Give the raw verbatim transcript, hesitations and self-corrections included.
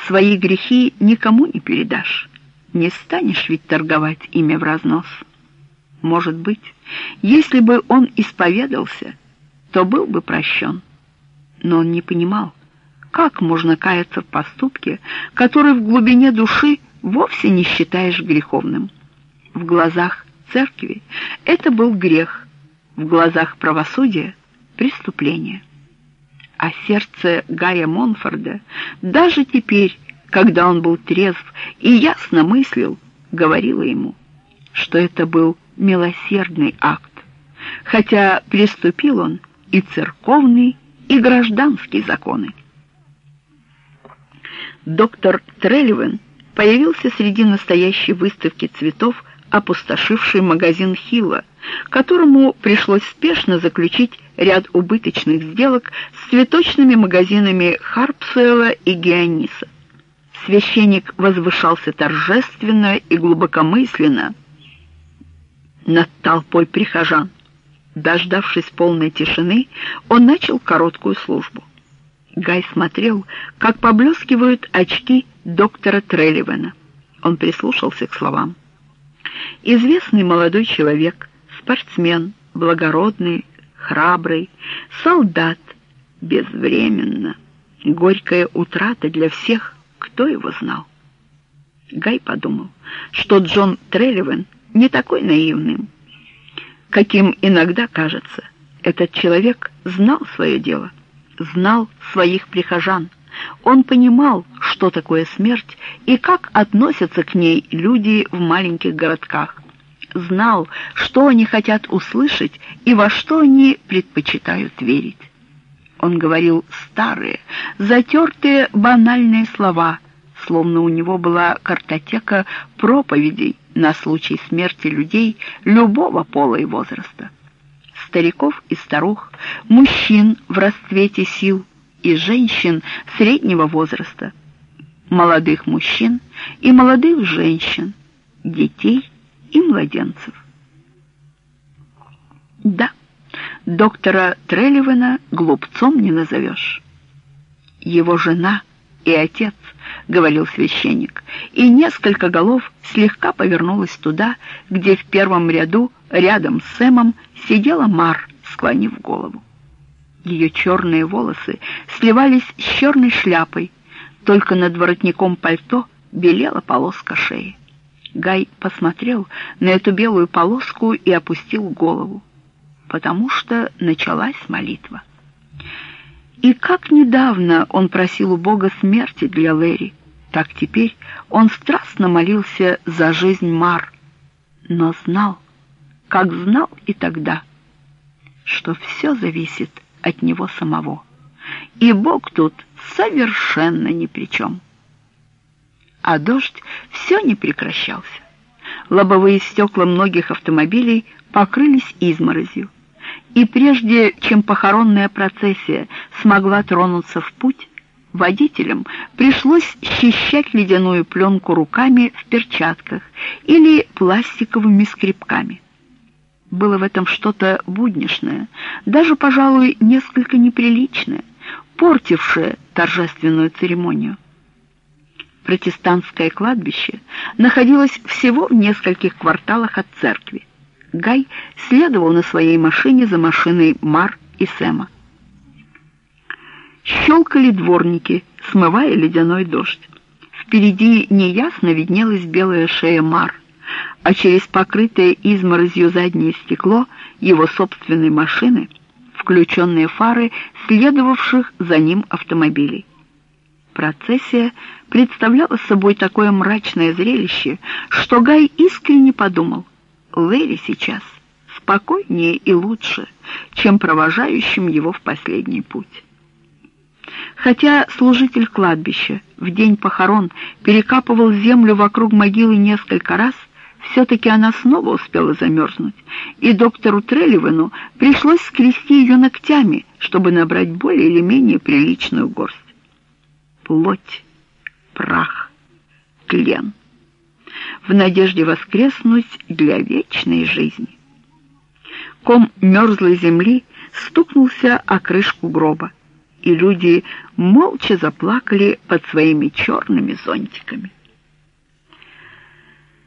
Свои грехи никому не передашь. Не станешь ведь торговать ими в разнос. Может быть, если бы он исповедался, то был бы прощен. Но он не понимал, как можно каяться в поступке, который в глубине души вовсе не считаешь греховным. В глазах церкви это был грех, в глазах правосудия — преступление. А сердце Гая Монфорда даже теперь, когда он был трезв и ясно мыслил, говорило ему, что это был милосердный акт, хотя приступил он и церковный, и гражданский законы. Доктор Трелливан появился среди настоящей выставки цветов, опустошивший магазин Хилла, которому пришлось спешно заключить ряд убыточных сделок с цветочными магазинами Харпсуэлла и Геониса. Священник возвышался торжественно и глубокомысленно над толпой прихожан. Дождавшись полной тишины, он начал короткую службу. Гай смотрел, как поблескивают очки доктора Трелливана. Он прислушался к словам. Известный молодой человек, спортсмен, благородный, храбрый, солдат, безвременно, горькая утрата для всех, кто его знал. Гай подумал, что Джон Трелливан не такой наивный, каким иногда кажется. Этот человек знал свое дело, знал своих прихожан. Он понимал, что такое смерть и как относятся к ней люди в маленьких городках. Знал, что они хотят услышать и во что они предпочитают верить. Он говорил старые, затертые, банальные слова, словно у него была картотека проповедей на случай смерти людей любого пола и возраста. Стариков и старух, мужчин в расцвете сил и женщин среднего возраста, молодых мужчин и молодых женщин, детей и младенцев. Да, доктора Трелливана глупцом не назовешь. Его жена и отец, — говорил священник, и несколько голов слегка повернулось туда, где в первом ряду рядом с Сэмом сидела Мар, склонив голову. Ее черные волосы сливались с черной шляпой, только над воротником пальто белела полоска шеи. Гай посмотрел на эту белую полоску и опустил голову, потому что началась молитва. И как недавно он просил у Бога смерти для Лэри, так теперь он страстно молился за жизнь Мар, но знал, как знал и тогда, что все зависит от него самого, и Бог тут совершенно ни при чем. А дождь все не прекращался. Лобовые стекла многих автомобилей покрылись изморозью, и прежде чем похоронная процессия смогла тронуться в путь, водителям пришлось счищать ледяную пленку руками в перчатках или пластиковыми скребками. Было в этом что-то будничное, даже, пожалуй, несколько неприличное, портившее торжественную церемонию. Протестантское кладбище находилось всего в нескольких кварталах от церкви. Гай следовал на своей машине за машиной Мар и Сэма. Щелкали дворники, смывая ледяной дождь. Впереди неясно виднелась белая шея Мар, а через покрытое изморозью заднее стекло его собственной машины включенные фары следовавших за ним автомобилей. Процессия представляла собой такое мрачное зрелище, что Гай искренне подумал: Лэри сейчас спокойнее и лучше, чем провожающим его в последний путь. Хотя служитель кладбища в день похорон перекапывал землю вокруг могилы несколько раз, все-таки она снова успела замерзнуть, и доктору Трелливану пришлось скрести ее ногтями, чтобы набрать более или менее приличную горсть. Плоть, прах, тлен, в надежде воскреснуть для вечной жизни. Ком мерзлой земли стукнулся о крышку гроба, и люди молча заплакали под своими черными зонтиками.